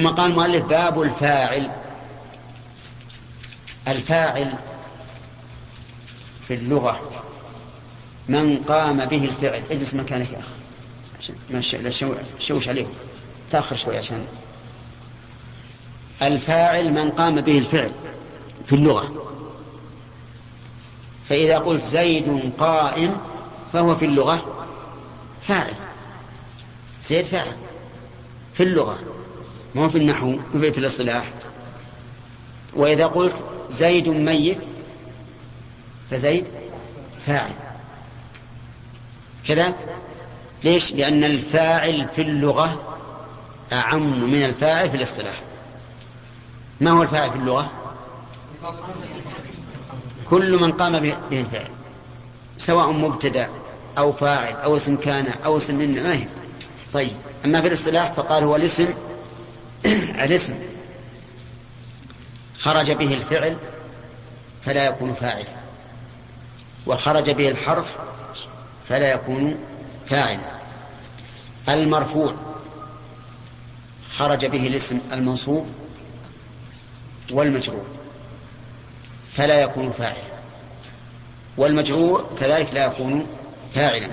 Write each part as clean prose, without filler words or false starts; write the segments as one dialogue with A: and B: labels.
A: ثم قال المؤلف باب الفاعل. الفاعل في اللغة من قام به الفعل. اجلس مكانك يا أخي عشان شوش عليهم، تأخر شوي عشان. الفاعل من قام به الفعل في اللغة. فإذا قلت زيد قائم فهو في اللغة فاعل. زيد فاعل في اللغة، ما في النحو في الاصطلاح. وإذا قلت زيد ميت فزيد فاعل كذا. ليش؟ لأن الفاعل في اللغة أعم من الفاعل في الاصطلاح. ما هو الفاعل في اللغة؟ كل من قام به الفعل، سواء مبتدأ أو فاعل أو اسم كان أو اسم من ما هي. طيب، أما في الاصطلاح فقال هو الاسم الاسم خرج به الفعل فلا يكون فاعل، وخرج به الحرف فلا يكون فاعلا. المرفوع خرج به الاسم المنصوب والمجرور فلا يكون فاعلا، والمجرور كذلك لا يكون فاعلا.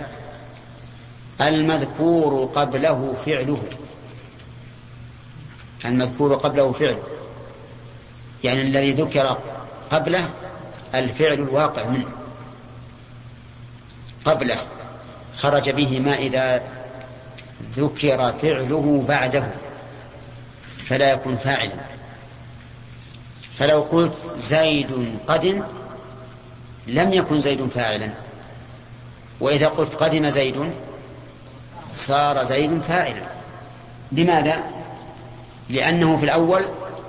A: المذكور قبله فعله، المذكور قبله فعله يعني الذي ذكر قبله الفعل الواقع منه قبله، خرج به ما إذا ذكر فعله بعده فلا يكون فاعلا. فلو قلت زيد قدم لم يكن زيد فاعلا، وإذا قلت قدم زيد صار زيد فاعلا. لماذا؟ لأنه في الأول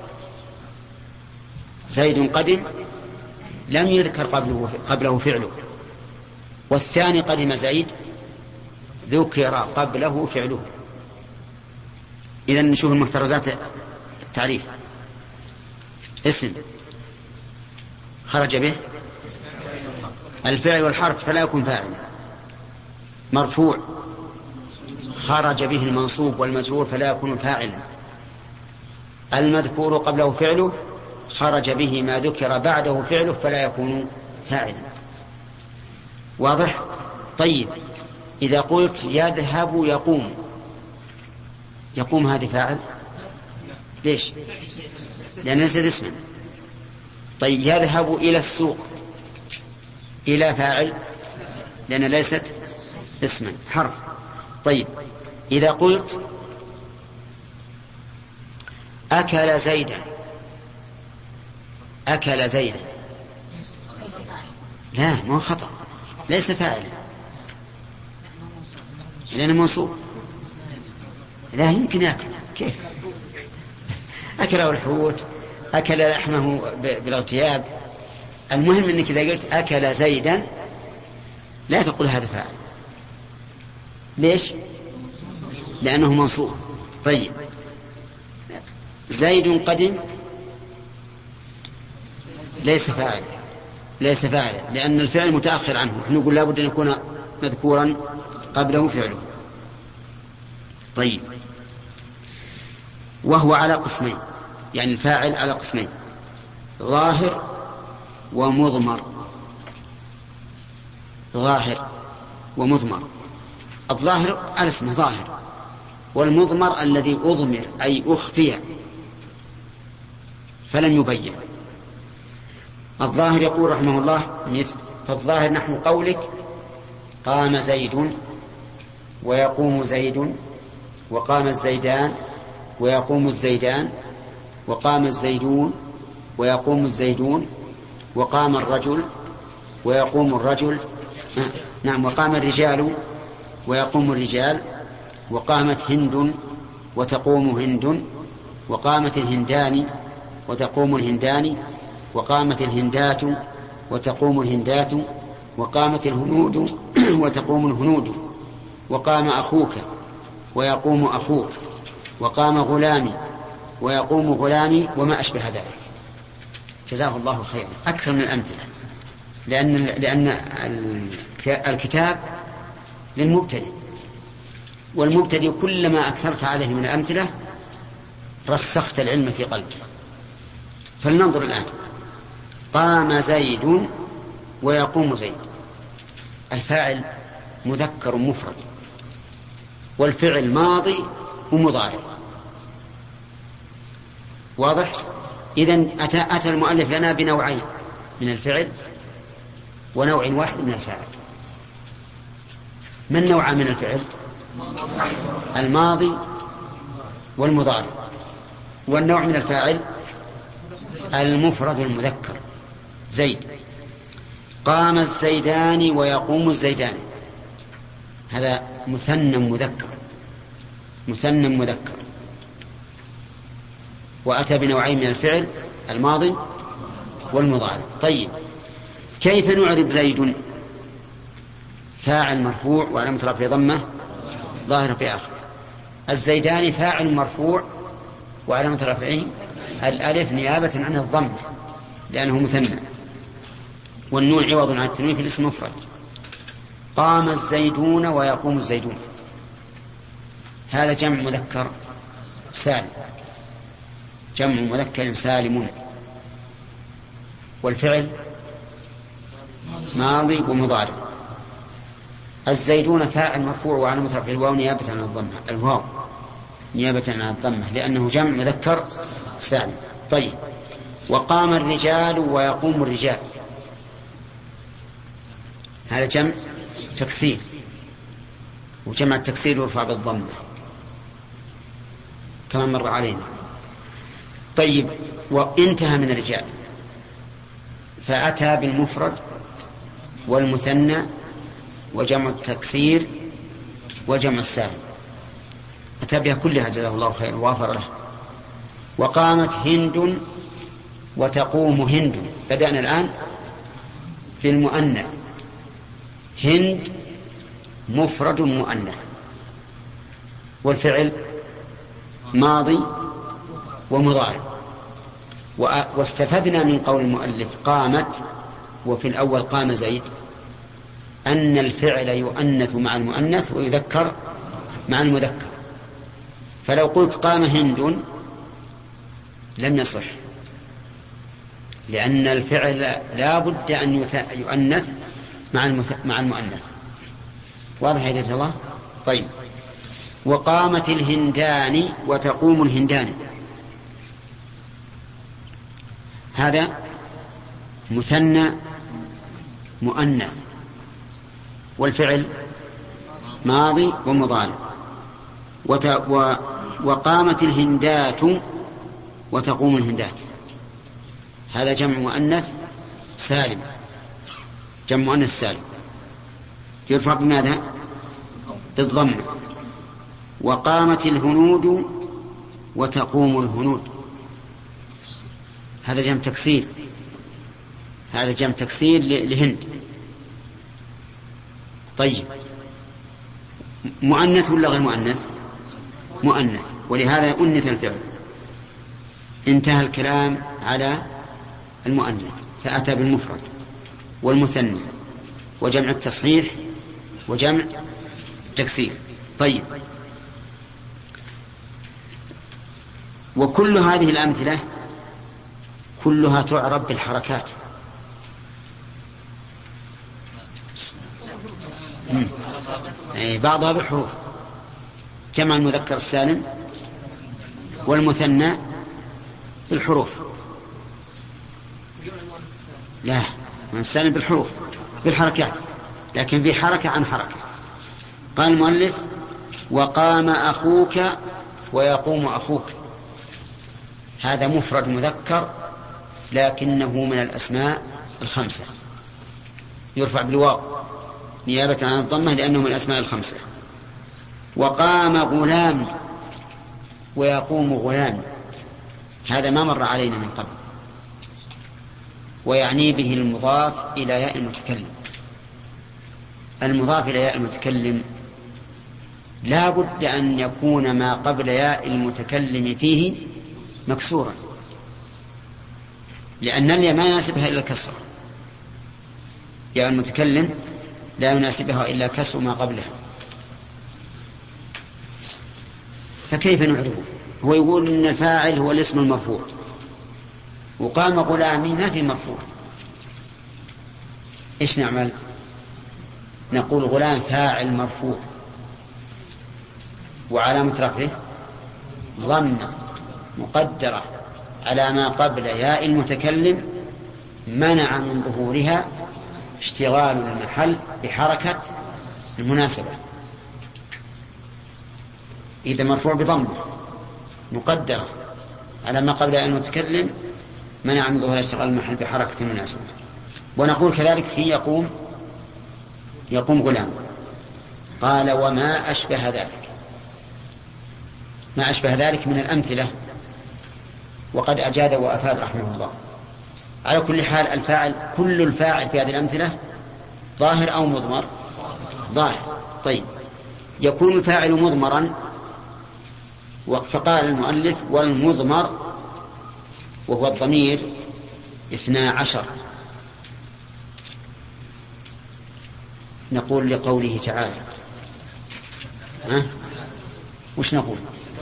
A: زيد قدم لم يذكر قبله فعله، والثاني قدم زيد ذكر قبله فعله. إذن نشوف المحترزات التعريف. اسم خرج به الفعل والحرف فلا يكون فاعلا. مرفوع خرج به المنصوب والمجرور فلا يكون فاعلا. المذكور قبله فعله خرج به ما ذكر بعده فعله فلا يكون فاعلا. واضح؟ طيب، إذا قلت يذهب يقوم، يقوم هذه فاعل؟ ليش؟ لأن ليست اسما. طيب، يذهب إلى السوق، إلى فاعل لأن ليست اسما، حرف. طيب، إذا قلت أكل زيدا، أكل زيدا لا، ما هو خطأ، ليس فاعلا لأنه منصوب. لا يمكن يأكل، كيف؟ أكله الحوت، أكل لحمه بالاغتياب. المهم أنك إذا قلت أكل زيدا لا تقول هذا فاعل. ليش؟ لأنه منصوب. طيب، زيد قدم ليس فاعل، ليس فاعلا لأن الفعل متأخر عنه. نحن نقول لابد أن يكون مذكورا قبله فعله. طيب، وهو على قسمين، يعني الفاعل على قسمين: ظاهر ومضمر. ظاهر ومضمر. الظاهر على اسمه ظاهر، والمضمر الذي أضمر أي أخفي فلم يبين. الظاهر يقول رحمه الله مثل: فالظاهر نحو قولك قام زيد ويقوم زيد وقام الزيدان ويقوم الزيدان وقام الزيدون ويقوم الزيدون وقام الرجل ويقوم الرجل نعم وقام الرجال ويقوم الرجال وقامت هند وتقوم هند وقامت الهندان وتقوم الهندان وقامت الهندات وتقوم الهندات وقامت الهنود وتقوم الهنود وقام أخوك ويقوم أخوك وقام غلامي ويقوم غلامي وما أشبه ذلك. جزاه الله خيرا. أكثر من الأمثلة، لأن الكتاب للمبتدئ، والمبتدئ كلما أكثرت عليه من الأمثلة رسخت العلم في قلبه. فلننظر الآن. قام زيد ويقوم زيد، الفاعل مذكر مفرد، والفعل ماضي ومضارع. واضح؟ إذن أتى المؤلف لنا بنوعين من الفعل ونوع واحد من الفاعل. من نوع من الفعل؟ الماضي والمضارع. والنوع من الفاعل المفرد المذكر زيد. قام الزيدان ويقوم الزيدان، هذا مثنى مذكر، مثنى مذكر، وأتى بنوعين من الفعل الماضي والمضارع. طيب، كيف نعرب زيد؟ فاعل مرفوع وعلامة رفعه ضمة ظاهرة في آخره. الزيدان فاعل مرفوع وعلامة رفعه الألف نيابة عن الضمة لأنه مثنى، والنون عوض عن التنوين في الاسم مفرد. قام الزيدون ويقوم الزيدون، هذا جمع مذكر سالم، جمع مذكر سالم، والفعل ماضي ومضارع. الزيدون فاعل مرفوع وعلامة رفعه الواو نيابة عن الضمة، الواو نيابة عن الضمة لأنه جمع مذكر سالم. طيب، وقام الرجال ويقوم الرجال، هذا جمع تكسير، وجمع التكسير يرفع بالضمة كما مر علينا. طيب، وانتهى من الرجال فأتى بالمفرد والمثنى وجمع التكسير وجمع السالم، أتى بها كلها جزاه الله خير ووافر له. وقامت هند وتقوم هند، بدأنا الآن في المؤنث. هند مفرد مؤنث، والفعل ماضي ومضارع. واستفدنا من قول المؤلف قامت وفي الأول قام زيد أن الفعل يؤنث مع المؤنث ويذكر مع المذكر. فلو قلت قام هند لم يصح، لأن الفعل لا بد أن يؤنث مع المؤنث. واضح يا جزاك الله؟ طيب، وقامت الهندان وتقوم الهندان، هذا مثنى مؤنث، والفعل ماضي ومضارع. وقامت الهندات وتقوم الهندات، هذا جمع مؤنث سالم، جمع مؤنث سالم يرفع بماذا؟ بالضمة. وقامت الهنود وتقوم الهنود، هذا جمع تكسير، هذا جمع تكسير لهند. طيب، مؤنث ولا غير مؤنث؟ مؤنث، ولهذا يؤنث الفعل. انتهى الكلام على المؤنث، فأتى بالمفرد والمثنى وجمع التصحيح وجمع تكسير. طيب، وكل هذه الأمثلة كلها تعرب بالحركات. بعضها بالحروف، جمع المذكر السالم والمثنى بالحروف. لا، السالم بالحروف بالحركات، لكن في حركة عن حركة. قال المؤلف وقام أخوك ويقوم أخوك، هذا مفرد مذكر لكنه من الأسماء الخمسة، يرفع بالواو نيابة عن الضمة لأنه من الأسماء الخمسة. وقام غلام ويقوم غلام، هذا ما مر علينا من قبل، ويعني به المضاف إلى ياء المتكلم. المضاف إلى ياء المتكلم لا بد أن يكون ما قبل ياء المتكلم فيه مكسورا، لأن الياء ما يناسبها إلا الكسر، ياء المتكلم لا يناسبها إلا كسر ما قبلها. فكيف نعرفه؟ هو يقول إن الفاعل هو الاسم المرفوع، وقام غلامي ما في مرفوع، إيش نعمل؟ نقول غلام فاعل مرفوع وعلامة رفعه ضمة مقدرة على ما قبل ياء المتكلم منع من ظهورها اشتغال المحل بحركة المناسبة. إذا مرفوع بضمة مقدرة على ما قبل ياء المتكلم منع من ظهور اشتغال المحل بحركة المناسبة. ونقول كذلك في يقوم غلام. قال وما أشبه ذلك، ما أشبه ذلك من الأمثلة، وقد أجاد وأفاد رحمه الله. على كل حال الفاعل، كل الفاعل في هذه الأمثلة ظاهر أو مضمر؟ ظاهر. طيب يكون الفاعل مضمرا، فقال المؤلف والمضمر وهو الضمير 12. نقول لقوله تعالى وش نقول؟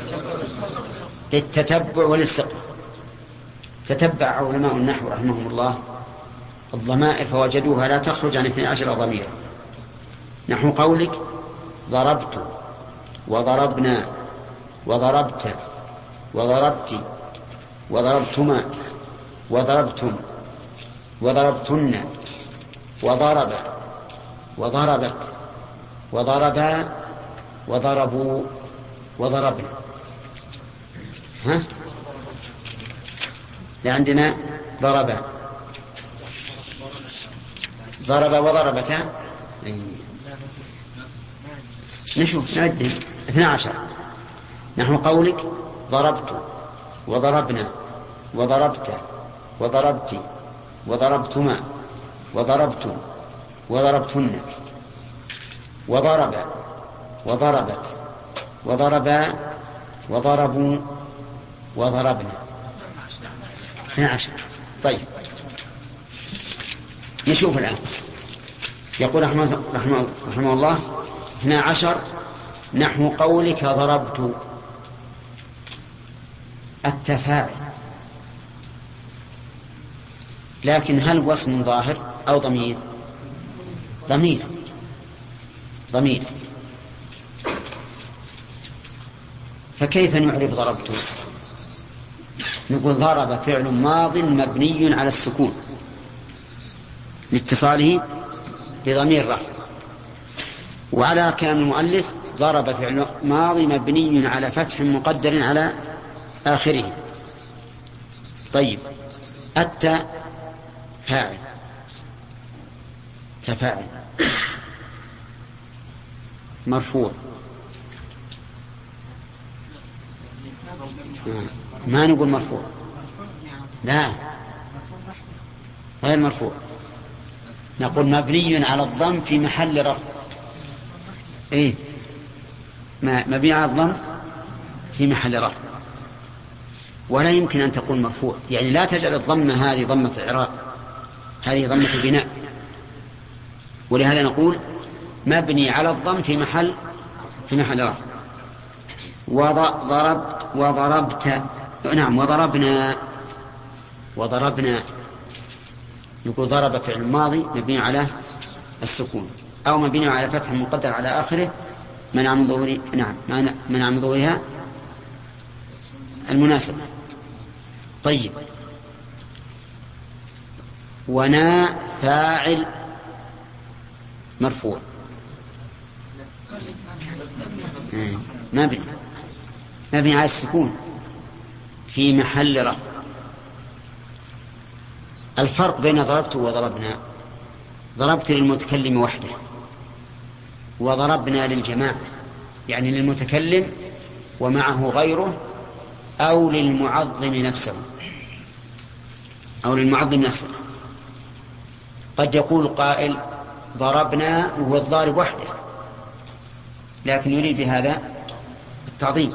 A: للتتبع والاستقراء. تتبع علماء النحو رحمهم الله الضمائر فوجدوها لا تخرج عن 12 ضميرا، نحو قولك ضربت وضربنا وضربت وضربت وضربتما وضربتم وضربتن وضرب وضربت وضربا وضربوا وضربنا. لعندنا ضربا ضرب وضربتا، نشوف نعد 12. نحو قولك ضربت وضربنا وضربت وضربت وضربتما وضربتم وضربتن وضرب وضربت وضربا وضربوا وضربنا 12. طيب نشوف الآن. يقول رحمه الله 12 نحو قولك ضربت. التفاعل، لكن هل هو اسم ظاهر أو ضمير؟ ضمير. فكيف نعرب ضربت؟ نقول ضرب فعل ماض مبني على السكون لاتصاله بضمير رفع، وعلى كلام المؤلف ضرب فعل ماضي مبني على فتح مقدر على آخره. طيب التاء فاعل، تفاعل مرفوع، ما نقول مرفوع، لا غير مرفوع، نقول مبني على الضم في محل رفع. مبني على الضم في محل رفع، ولا يمكن أن تكون مرفوع، يعني لا تجعل الضمة هذه ضمة إعراب، هذه ضمة بناء. ولهذا نقول مبني على الضم في محل رفع. وضربت وضربت، نعم، وضربنا نقول ضرب فعل ماضي مبني على السكون أو مبني على فتح مقدر على آخره منع من ظهوره، نعم منع من ظهورها المناسبة. طيب ونا فاعل مرفوع مبني على السكون في محل رفع. الفرق بين ضربت وضربنا: ضربت للمتكلم وحده، وضربنا للجماعة، يعني للمتكلم ومعه غيره، أو للمعظم نفسه، قد يقول قائل ضربنا وهو الضارب وحده، لكن يريد بهذا التعظيم.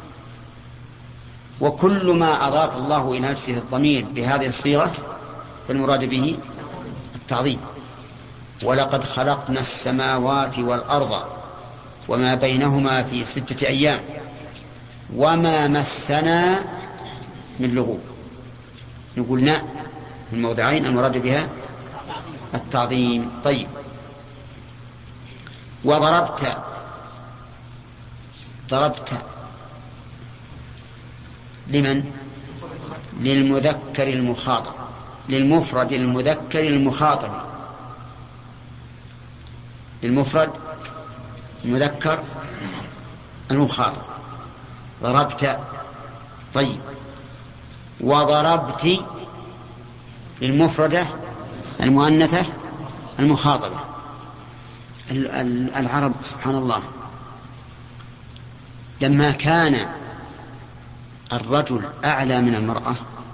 A: وكل ما أضاف الله إلى نفسه الضمير بهذه الصيغة فالمراد به التعظيم. ولقد خلقنا السماوات والأرض وما بينهما في 6 أيام وما مسنا من لغوب. نقول نا في الموضعين المراد بها التعظيم. طيب. وضربت، ضربت لمن؟ للمذكر المخاطب، للمفرد المذكر المخاطب، للمفرد المذكر المخاطب. ضربت. طيب. وضربت للمفردة المؤنثة المخاطبة. العرب سبحان الله لما كان الرجل أعلى من المرأة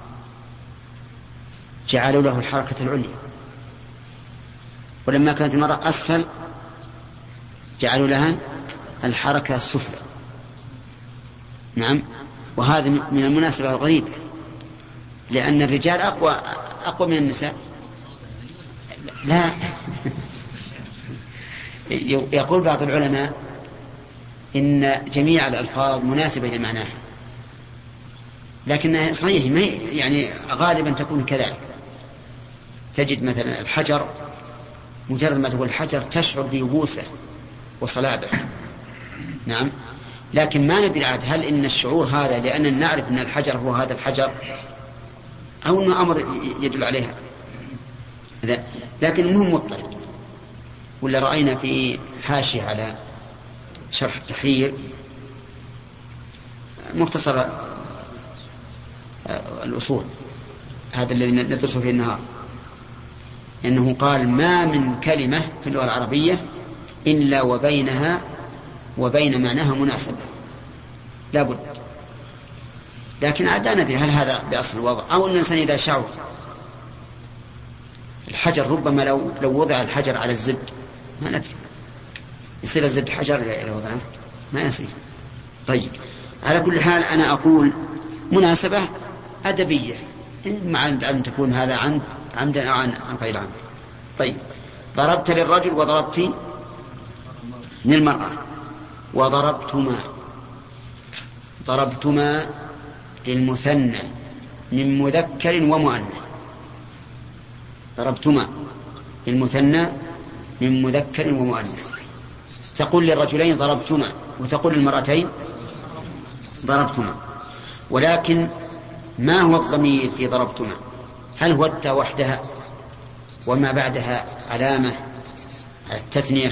A: جعلوا له الحركة العليا، ولما كانت المرأة أسفل جعلوا لها الحركة السفلى. نعم. وهذا من المناسبة الغريبة، لأن الرجال أقوى من النساء. لا يقول بعض العلماء إن جميع الألفاظ مناسبة لمعناها، لكنها صحيح يعني غالبا تكون كذلك. تجد مثلا الحجر، مجرد ما تقول الحجر تشعر بيبوسه وصلابه. نعم. لكن ما ندري عاد هل إن الشعور هذا لأننا نعرف أن الحجر هو هذا الحجر أو أنه أمر يدل عليها. لكن المهم مضطرد. ولا رأينا في حاشية على شرح التحرير مختصر الأصول هذا الذي ندرسه في النهار، إنه قال ما من كلمة في اللغة العربية إلا وبينها وبين معناها مناسبة لا بد. لكن عاد لا ندري هل هذا بأصل الوضع أو أن الإنسان إذا شعر. الحجر ربما لو وضع الحجر على الزبد ما ندري يصير الزبد حجر إذا وضعه ما يصير. طيب. على كل حال أنا أقول مناسبة أدبية مع أن تكون هذا عمدا أو عن غير عمد. طيب. ضربت للرجل وضربت للمرأة. وضربتما، ضربتما للمثنى من مذكر ومؤنث. ضربتما للمثنى من مذكر ومؤنث. تقول للرجلين ضربتما وتقول للمرأتين ضربتما. ولكن ما هو الضمير في ضربتما؟ هل هو التاء وحدها وما بعدها علامة على التثنية،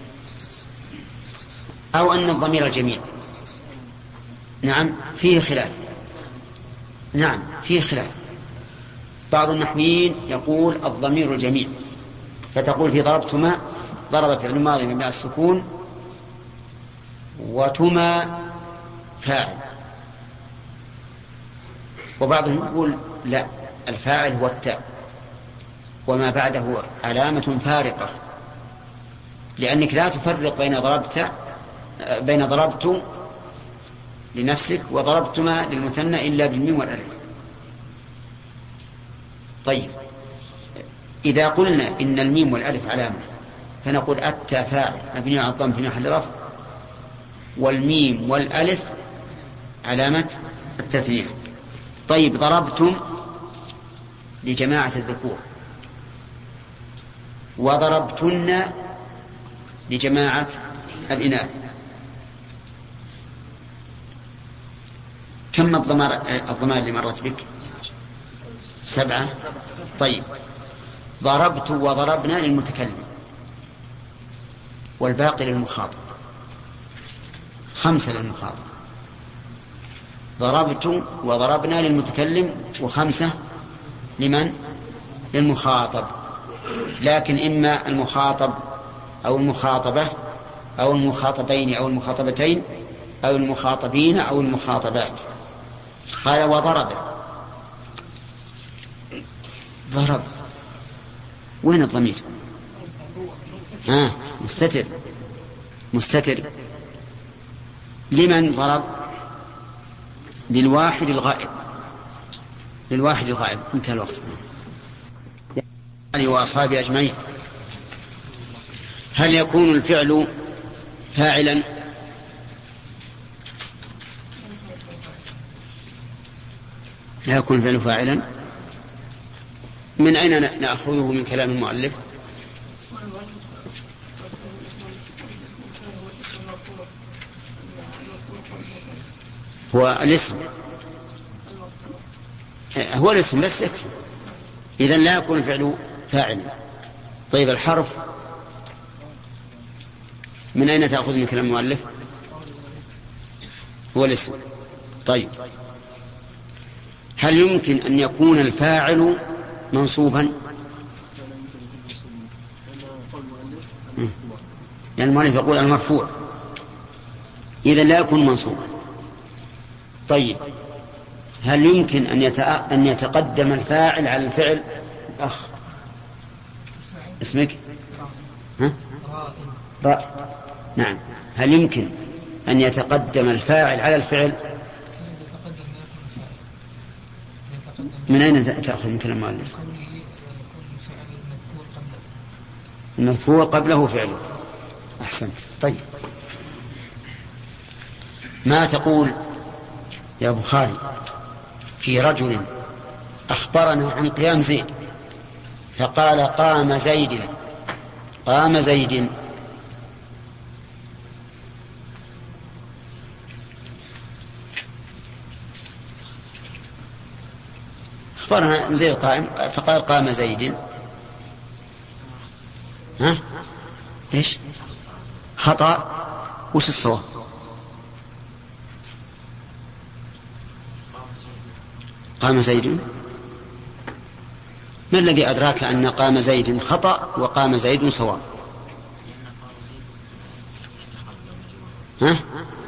A: أو أن الضمير الجميع؟ نعم فيه خلاف. نعم فيه خلاف. بعض النحويين يقول الضمير الجميع، فتقول في ضربتما ضرب فعل ماضي مبني السكون وتما فاعل. وبعضهم يقول لا، الفاعل هو التاء وما بعده علامة فارقة، لأنك لا تفرق بين ضربت لنفسك وضربتما للمثنى إلا بالميم والألف. طيب. إذا قلنا إن الميم والألف علامة فنقول التاء فاعل مبني على الضم في محل رفع، والميم والألف علامة التثنية. طيب. ضربتم لجماعة الذكور، وضربتن لجماعة الإناث. كم الضمائر اللي مرت بك؟ 7. طيب. ضربت وضربنا للمتكلم والباقي للمخاطب، 5 للمخاطب. ضربت وضربنا للمتكلم و5 لمن؟ للمخاطب. لكن إما المخاطب أو المخاطبة أو المخاطبين أو المخاطبتين أو المخاطبين أو المخاطبات. قال وضرب. ضرب وين الضمير؟ مستتر. لمن ضرب؟ للواحد الغائب. انتهى الوقت. وأصحابه أجمعين. هل يكون الفعل فاعلا؟ لا يكون الفعل فاعلا. من أين نأخذه من كلام المؤلف؟ هو الاسم بس يكفي. إذن لا يكون الفعل فاعلا. طيب الحرف من أين تأخذ من كلام المؤلف؟ هو الاسم. طيب هل يمكن أن يكون الفاعل منصوبا؟ يعني المؤلف يقول المرفوع، إذا لا يكون منصوبا. طيب هل يمكن أن يتقدم الفاعل على الفعل؟ أخ اسمك؟ راء. نعم. هل يمكن أن يتقدم الفاعل على الفعل؟ من أين تأخذ من كلام المؤلف؟ المذكور قبله فعله. أحسنت. طيب ما تقول يا بخاري في رجل أخبرنا عن قيام زيد فقال قام زيد، قام زيد، أخبرنا زيد قائم فقال قام زيد، ها إيش؟ خطأ. وش الصواب؟ قام زيد. ما الذي أدراك أن قام زيد خطأ وقام زيد صواب؟ ها؟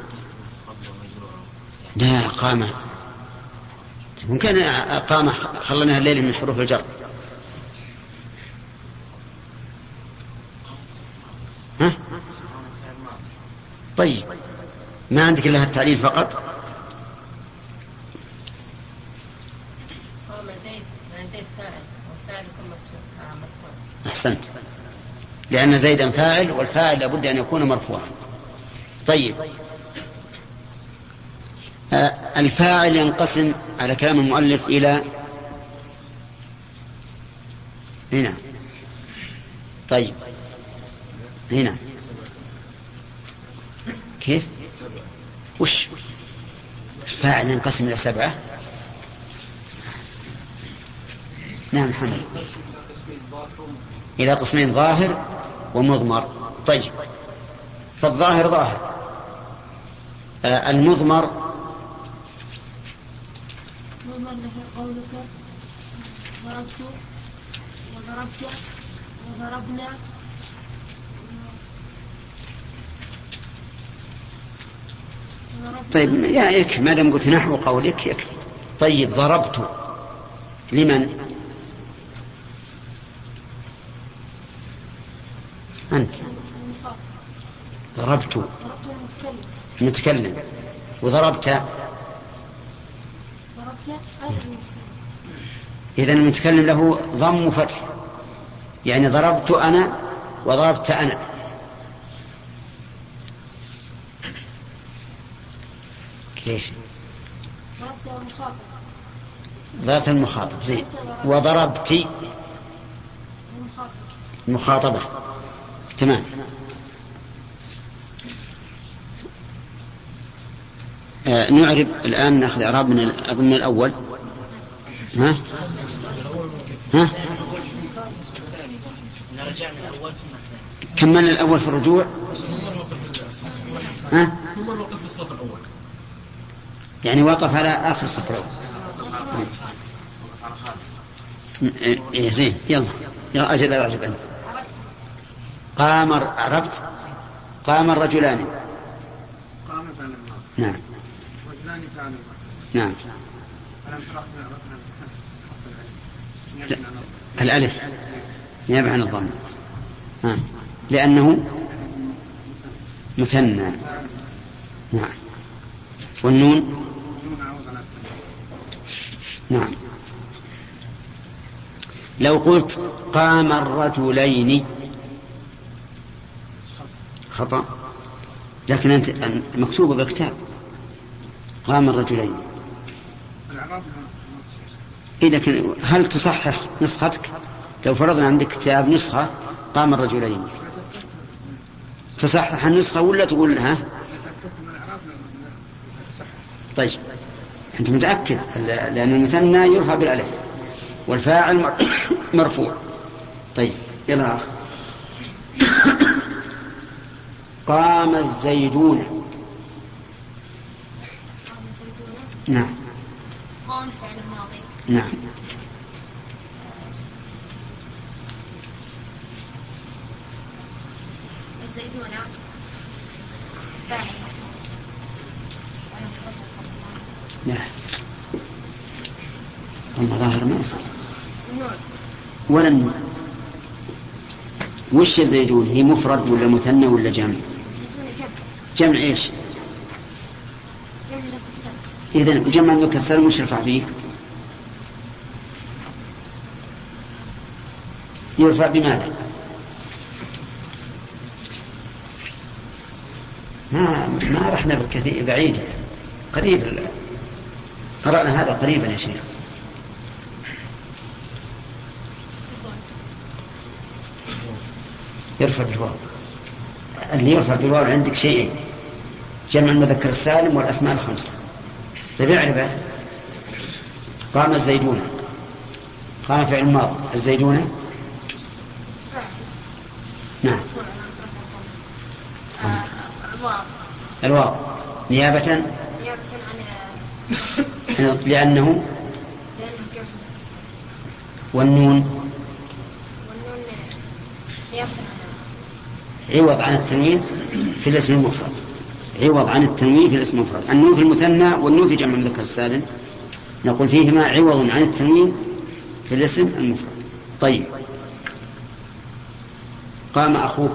A: لا قام ممكن قام خلناها الليل من حروف الجر. ها؟ طيب ما عندك إلا التعليل فقط؟
B: قام زيد فاعل والفاعل يكون مرفوع.
A: أحسنت، لأن زيدا فاعل والفاعل لابد أن يكون مرفوعا. طيب الفاعل ينقسم على كلام المؤلف إلى هنا. طيب هنا كيف؟ وش الفاعل ينقسم إلى 7؟ نعم محمد. إلى قسمين ظاهر ومضمر. طيب فالظاهر ظاهر، المضمر
B: قولك ضربت وضربت وضربنا.
A: طيب يا يكفي ما دام قلت نحو قولك يكفي. طيب ضربت لمن؟ أنت. ضربت متكلم. وضربت إذن المتكلم له ضم وفتح، يعني ضربت أنا وضربت أنا. كيف؟ ضربت المخاطب زين، وضربت المخاطبة. تمام. نعرب الآن، نأخذ إعراب من أظن الأول. ها؟ كملنا الأول في الرجوع. ها؟ يعني وقف على آخر الصف الأول. إيه زين. يلا أجل أعجب أنت. قام عرفت. قام الرجلان. نعم. نعم. الألف نيابة عن الضم، لأنه مثنى. نعم. والنون نعم. لو قلت قام الرجلين خطأ، لكن أنت مكتوبة بالكتاب قام الرجلين. لكن هل تصحح نسختك؟ لو فرضنا عندك كتاب نسخة قام الرجلين، تصحح النسخة ولا تقول ها؟ طيب أنت متأكد؟ لأن المثنى يرفع بالألف والفاعل مرفوع. طيب يلا آخر. قام الزيدون. نعم.
C: قام فعل ماضي.
A: نعم.
C: الزيدون فاعل.
A: نعم. والله ظاهر ما يصير.
C: النون.
A: ولا النون. وش الزيدون؟ هي مفرد ولا مثنى ولا جمع؟
C: الزيدون جمع.
A: جمع ايش؟
C: جمع مذكر
A: إذن
C: سالم.
A: جمع مذكر سالم وش يرفع فيه؟ يرفع بماذا؟ ما رحنا بالكثير بعيد، قريب قرأنا هذا قريبا يا شيخ. يرفع بالواو. اللي يرفع بالواو عندك شيئين: جمع المذكر السالم والأسماء الخمسة. طيب اعرفه. قام الزيدون. قام فعل ماضي. الزيدون نعم. الواو نيابة لأنه والنون عوض عن التنوين في الاسم المفرد. عوض عن التنوين في الاسم المفرد. النون في المثنى والنون في جمع المذكر السالم نقول فيهما عوض عن التنوين في الاسم المفرد. طيب قام أخوك.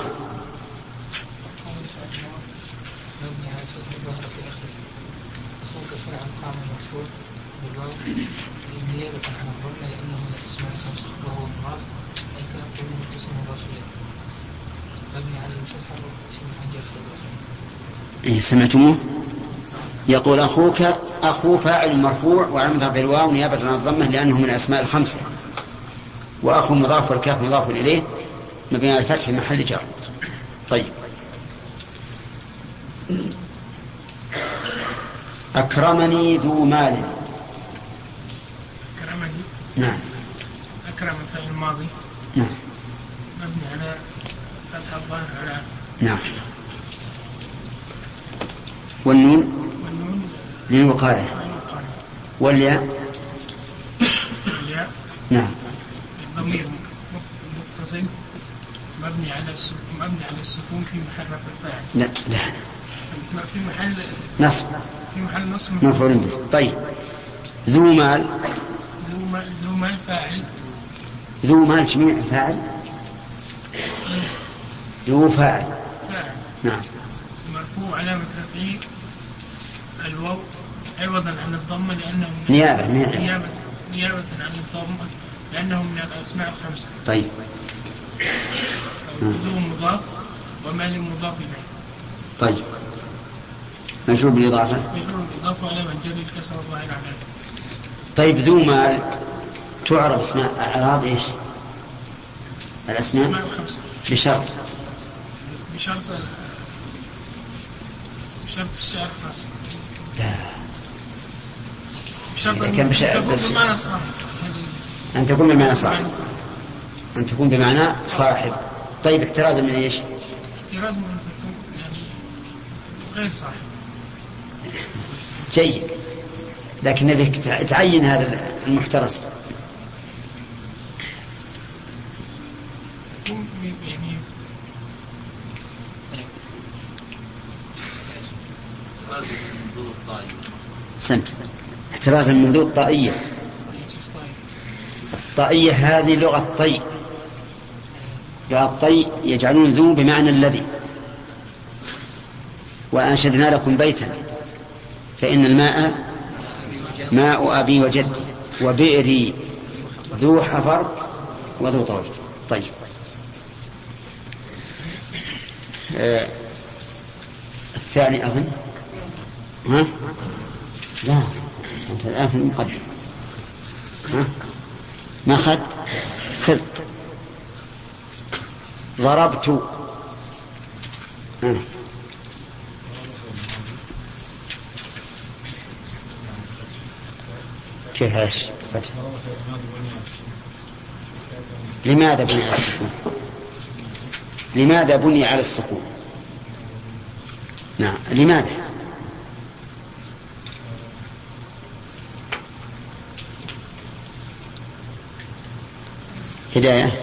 A: سمعتموه يقول أخوك. أخو فاعل مرفوع وعلامة رفعه الواو نيابة عن الضمة لأنه من الأسماء الخمسة، وأخو مضاف والكاف مضاف إليه مبني على الفتح في محل جر. طيب أكرمني ذو مال.
D: أكرمني.
A: نعم.
D: أكرم فعل الماضي.
A: نعم.
D: مبني على فتح الظاهر على.
A: نعم. والنون.
D: والنون
A: للوقاية. والياء.
D: والياء.
A: نعم.
D: الضمير متصل مبني على السكون في محل رفع الفاعل.
A: لا
D: في محل
A: نصب.
D: في محل نصب
A: مفعول به. طيب ذو مال.
D: ذو مال فاعل.
A: ذو مال جميع فاعل. ذو فاعل. نعم.
D: مرفوع علامة رفعه الواو عوضا عن الضمة لأنه
A: نيابة
D: عن الضمة لأنه من الأسماء الخمسة.
A: طيب
D: ذو مضاف ومال مضاف إليه.
A: طيب مجرور بالإضافة.
D: مجرور بالإضافة علامة جر الكسر الظاهر عليه.
A: طيب ذو مال تعرف اسماء أعراب إيش؟ الأسماء
D: الخمسة
A: بشرط
D: الشعر خاص.
A: لا
D: بشرط
A: بمعنى صاحب. أن تكون بمعنى صاحب. أن تكون بمعنى صاحب. طيب احترازا من إيش؟
D: احترازا من يعني غير صاحب.
A: جيد، لكن نبيك تعين هذا المحترز.
D: يعني
A: سنت احترازا من ذو الطائية. الطائية هذه لغة طي. لغة طي يجعلون ذو بمعنى الذي. وأنشدنا لكم بيتا فإن الماء ماء أبي وجدي وبئري ذو حفر وذو طويت. طيب الثاني أظن ها؟ لا أنت الآن في المقدم. ها؟ ما خذ خذ. ضربت. كيف ايش فتح؟ لماذا بني على السكون؟ لماذا بني على السكون؟ نعم لماذا؟ هداية.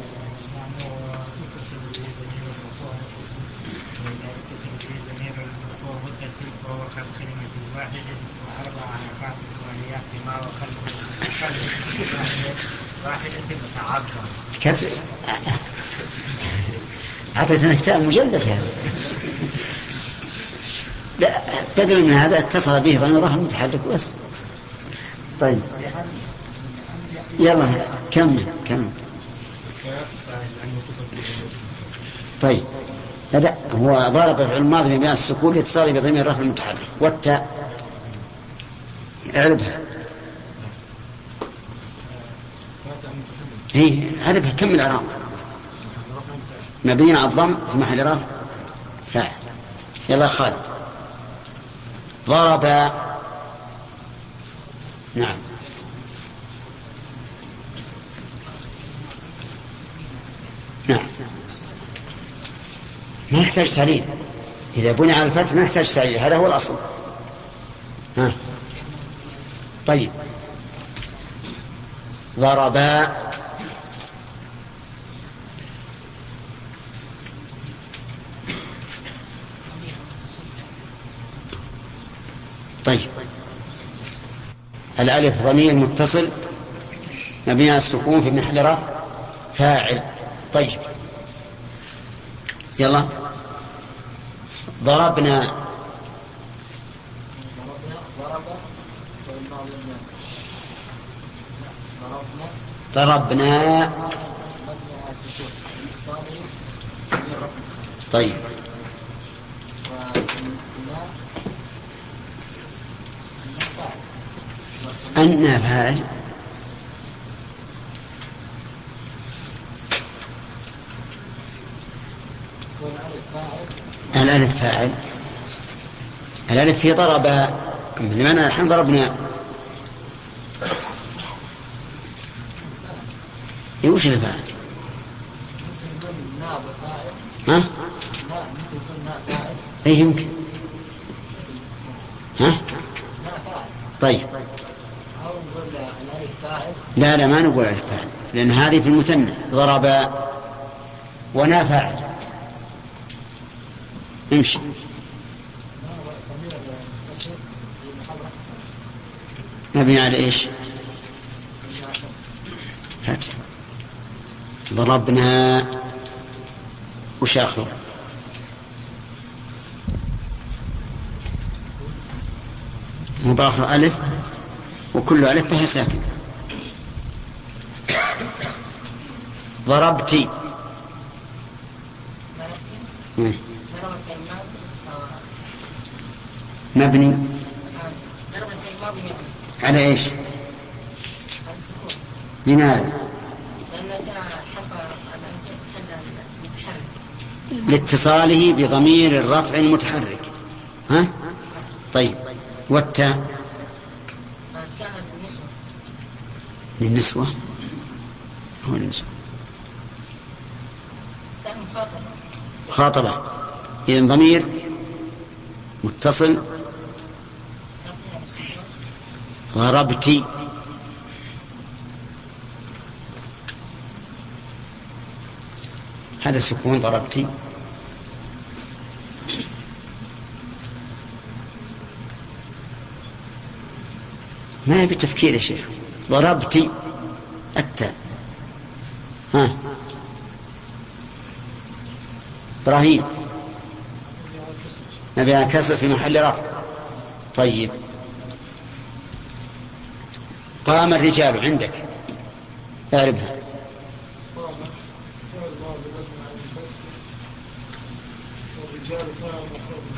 A: أعطيتنا كتاب مجلد هذا. لا بدل من هذا اتصل به ضميره المتحرك بس. طيب يلا كمل. طيب لا هو ضرب فعل الماضي بمعنى السكون لاتصاله بضمير الرفع المتحرك. والتاء اعربها. هي اعربها كمل اعراب. مبني على الضم في محل رفع فاعل. يلا خالد. ضرب. نعم نعم ما يحتاج تعليل. إذا بني على الفتح ما يحتاج تعليل، هذا هو الأصل. ها طيب ضربا. طيب الألف ضمير متصل مبني على السكون في محل رفع فاعل. طيب يلا ضربنا. ضربنا. طيب أن فاعل. الألف فاعل. الألف في ضرب. لماذا الحين ضربنا؟ وش الفاعل؟ ها؟ أي يمكن. ها؟ طيب لا ما نقول الألف فاعل لأن هذه في المثنى. ضرب ونا فاعل. امشي. مبني على ايش؟ فتح. ضربنا. وش آخره؟ مباخر ألف وكل ألف فهي ساكنة. ضربتي. مبني على ايش؟ لماذا؟ لاتصاله بضمير الرفع المتحرك. ها؟ طيب والتاء للنسوة. هو النسوة خاطبة. إذن ضمير متصل. ضربتي. هذا سكون. ضربتي. ما يبي تفكير يا شيخ. ضربتي التاء. ها إبراهيم. نبي كسر في محل رفع. طيب قام الرجال عندك اعربها.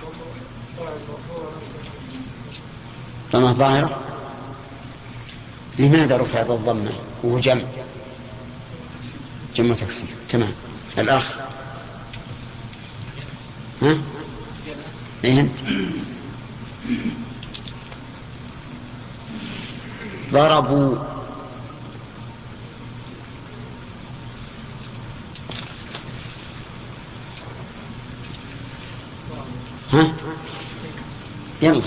A: فما ظاهرة لماذا رفع بالضمة وهو جمع تكسير؟ تمام. الأخ ها إيه أنت؟ ضربوا ها يلا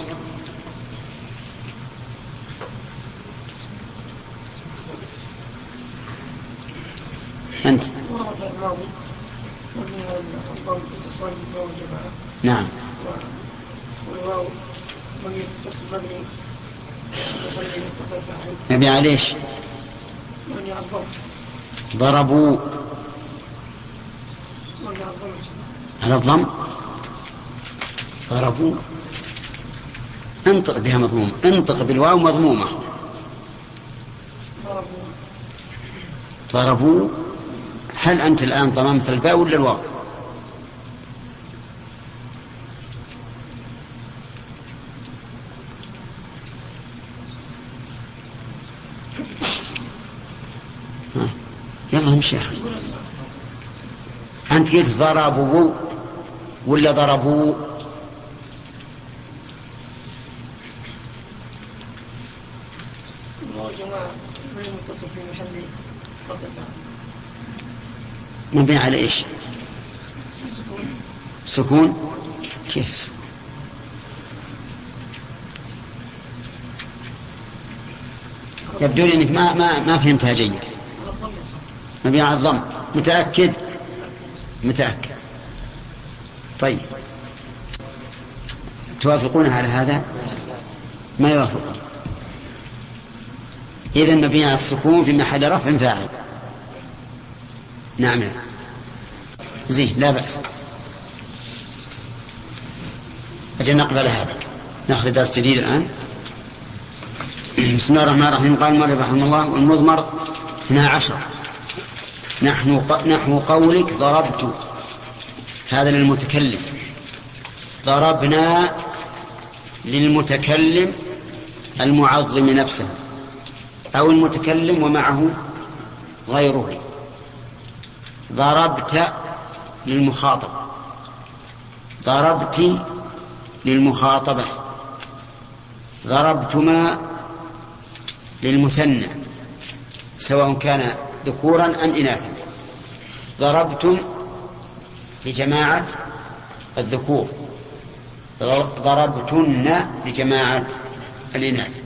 A: أنت. نعم. مبني على ايش؟ ضربوا على الضم. ضربوا انطق بها مضمومة، انطق بالواو مضمومة. ضربوا. هل أنت الآن ضممت الباء ولا الواو؟ يلا امشي يا أخي. أنت قلت ضربوا ولا ضربوا؟ مبني على ايش؟ سكون. كيف السكون؟ يبدو لي انك ما فهمتها جيد. مبني على الضم. متأكد؟ متأكد. طيب توافقون على هذا؟ ما يوافقون. إذن مبني على السكون في محل رفع فاعل. نعم زين لا بأس. أجل نقبل هذا. نأخذ درس جديد الآن. بسم الله الرحمن الرحيم. قال المؤلف رحمه الله: والمضمر 12 نحو قولك ضربت. هذا للمتكلم. ضربنا للمتكلم المعظم نفسه أو المتكلم ومعه غيره. ضربت للمخاطب. ضربت للمخاطبة. ضربتما للمثنى سواء كان ذكورا أم إناثا. ضربتم لجماعة الذكور. ضربتن لجماعة الإناث.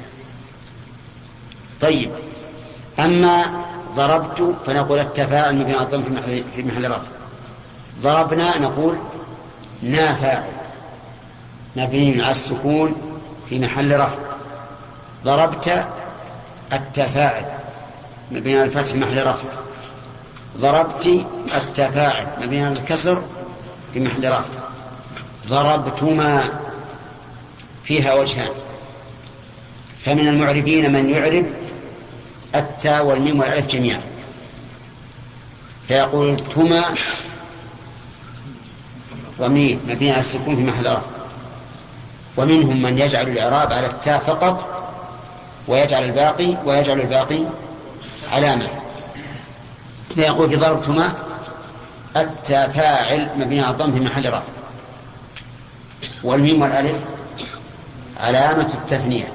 A: طيب أما ضربت فنقول التفاعل مبني على الضم في محل رفع. ضربنا نقول نا فاعل مبني على السكون في محل رفع. ضربت التفاعل مبني على الفتح في محل رفع. ضربت التفاعل مبني على الكسر في محل رفع. ضربتما فيها وجهان. فمن المعربين من يعرب التاء والميم والالف جميعا فيقول تما ضمير مبني على السكون في محل رفع. ومنهم من يجعل الإعراب على التاء فقط ويجعل الباقي علامة. فيقول في ضربتما التاء فاعل مبني على الضم في محل رفع والميم والالف علامة التثنية.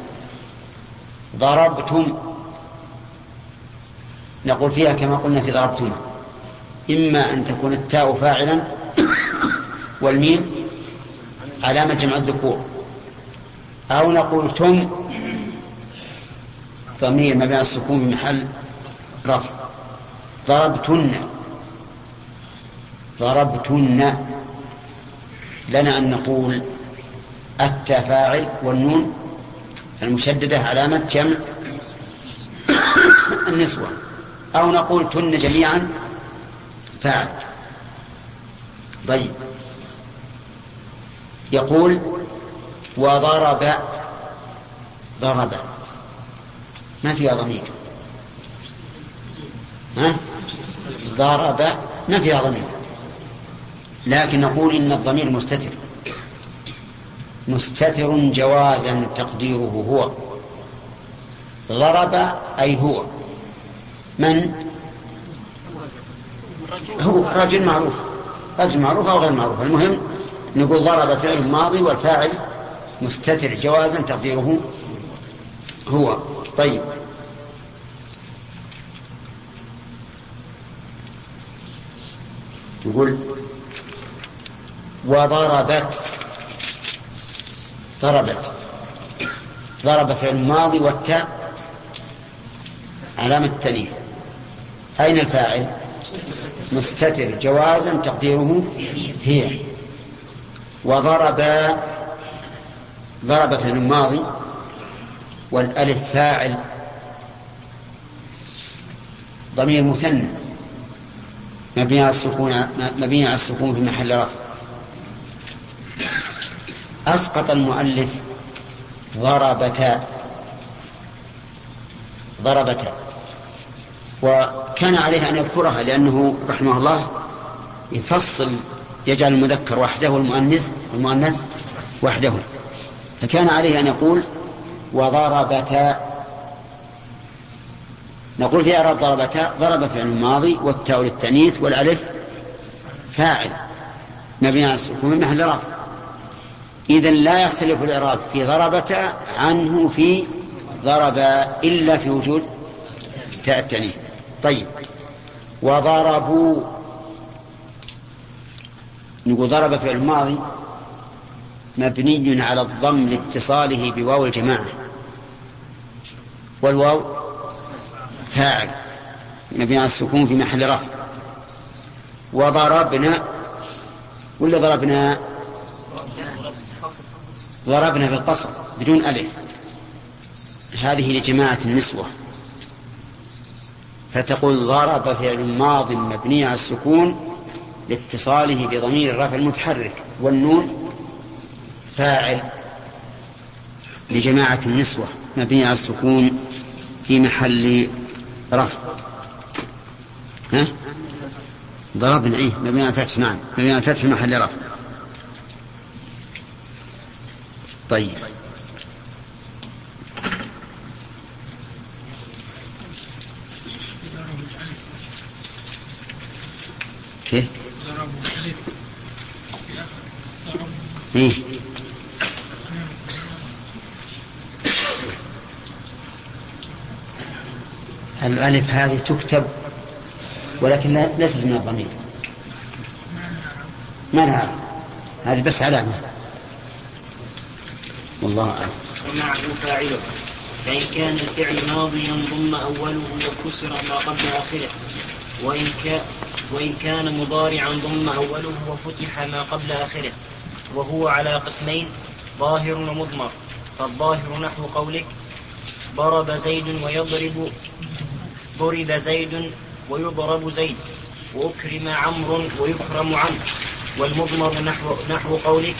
A: ضربتم نقول فيها كما قلنا في ضربتما إما أن تكون التاء فاعلا والميم علامة جمع الذكور أو نقول تم ضمير مبني على السكون في محل رفع. ضربتن لنا أن نقول التاء فاعل والنون المشددة علامة جمع النسوة أو نقول تن جميعا فاعل. طيب يقول وضرب ما فيها ضمير. ضرب ما فيها ضمير لكن نقول إن الضمير مستتر جوازا تقديره هو. ضرب أي هو من هو رجل معروف أو غير معروف، المهم نقول ضرب فعل ماضي والفاعل مستتر جوازا تقديره هو. طيب يقول وضربت. ضرب فعل ماضي والتاء علامة التأنيث. أين الفاعل؟ مستتر جوازا تقديره هي. وضرب فعل ماضي والألف فاعل ضمير مثنى مبني على السكون في محل رفع. أسقط المؤلف ضربتا، وكان عليه أن يذكرها لأنه رحمه الله يفصل، يجعل المذكر وحده والمؤنث وحده، فكان عليه أن يقول وضربتا. نقول في إعراب ضربتا: ضرب فعل ماضي والتاء للتأنيث والألف فاعل مبني على السكون في محل رفع. إذن لا يختلف الإعراب في ضربتا عنه في ضرب إلا في وجود تاء التأنيث. طيب وضربوا، نقول ضرب فعل ماضي مبني على الضم لاتصاله بواو الجماعة، والواو فاعل مبني على السكون في محل رفع. وضربنا ولا ضربنا بالقصر بدون ألف، هذه لجماعة النسوة، فتقول ضرب فعل ماض مبني على السكون لاتصاله بضمير الرفع المتحرك، والنون فاعل لجماعة النسوة مبني على السكون في محل رفع. ضربنا مبني على الفتح، نعم مبني على الفتح في محل رفع. طيب كيف؟ الألف هذه تكتب ولكن ليست من الضمير، ما لها، هذه بس علامة، والله أعلم.
E: ومعه فاعله، فإن كان الفعل ماضيا ضم أوله وكسر ما قبل آخره، وإن كان مضارعا ضم أوله وفتح ما قبل آخره، وهو على قسمين: ظاهر ومضمر. فالظاهر نحو قولك ضرب زيد ويضرب، ضرب زيد ويضرب زيد، وأكرم عمرو ويكرم عمرو. والمضمر نحو قولك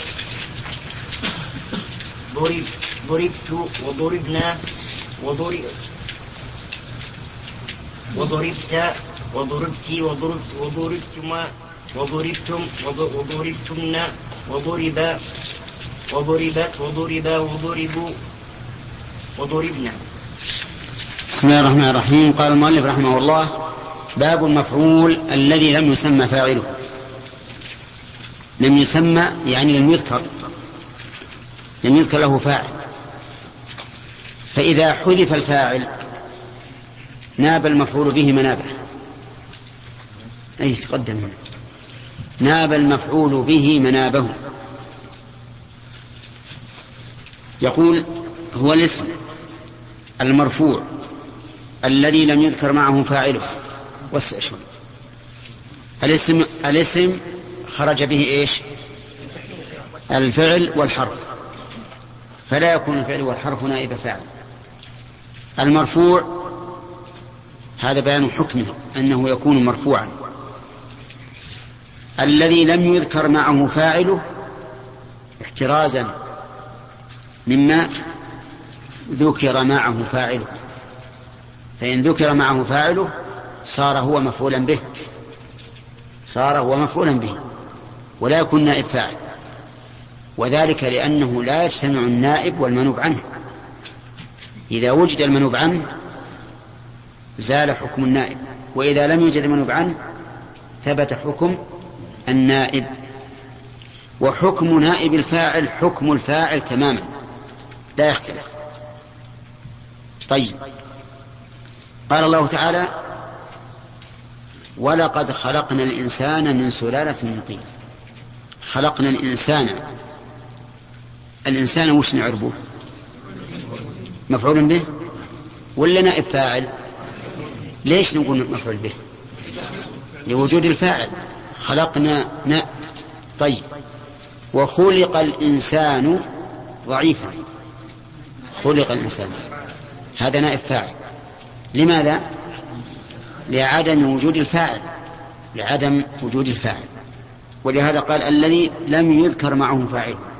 E: ضربت وضربنا وضربت وضربتي وضربتما وضربتم وضربتن وضرب وضربت وضربا وضربوا وضربنا.
A: بسم الله الرحمن الرحيم. قال المؤلف رحمه الله: باب المفعول الذي لم يسمى فاعله. لم يسمى يعني لم يذكر له فاعل، فإذا حذف الفاعل ناب المفعول به منابه. أي تقدم هنا، ناب المفعول به منابه. يقول: هو الاسم المرفوع الذي لم يذكر معه فاعله. والسأشون الاسم خرج به إيش؟ الفعل والحرف، فلا يكون الفعل والحرف نائب فاعل. المرفوع هذا بيان حكمه أنه يكون مرفوعا. الذي لم يذكر معه فاعله احترازا مما ذكر معه فاعله، فإن ذكر معه فاعله صار هو مفعولا به ولا يكون نائب فاعل، وذلك لأنه لا يجتمع النائب والمنوب عنه. إذا وجد المنوب عنه زال حكم النائب، وإذا لم يوجد المنوب عنه ثبت حكم النائب. وحكم نائب الفاعل حكم الفاعل تماما لا يختلف. طيب، قال الله تعالى: ولقد خلقنا الإنسان من سلالة من طين. خلقنا الإنسان وش نعربه؟ مفعول به ولا نائب فاعل؟ ليش نقول مفعول به؟ لوجود الفاعل. خلقنا طيب، وخلق الإنسان ضعيفا. خلق الإنسان هذا نائب فاعل. لماذا؟ لعدم وجود الفاعل. ولهذا قال: الذي لم يذكر معه فاعل.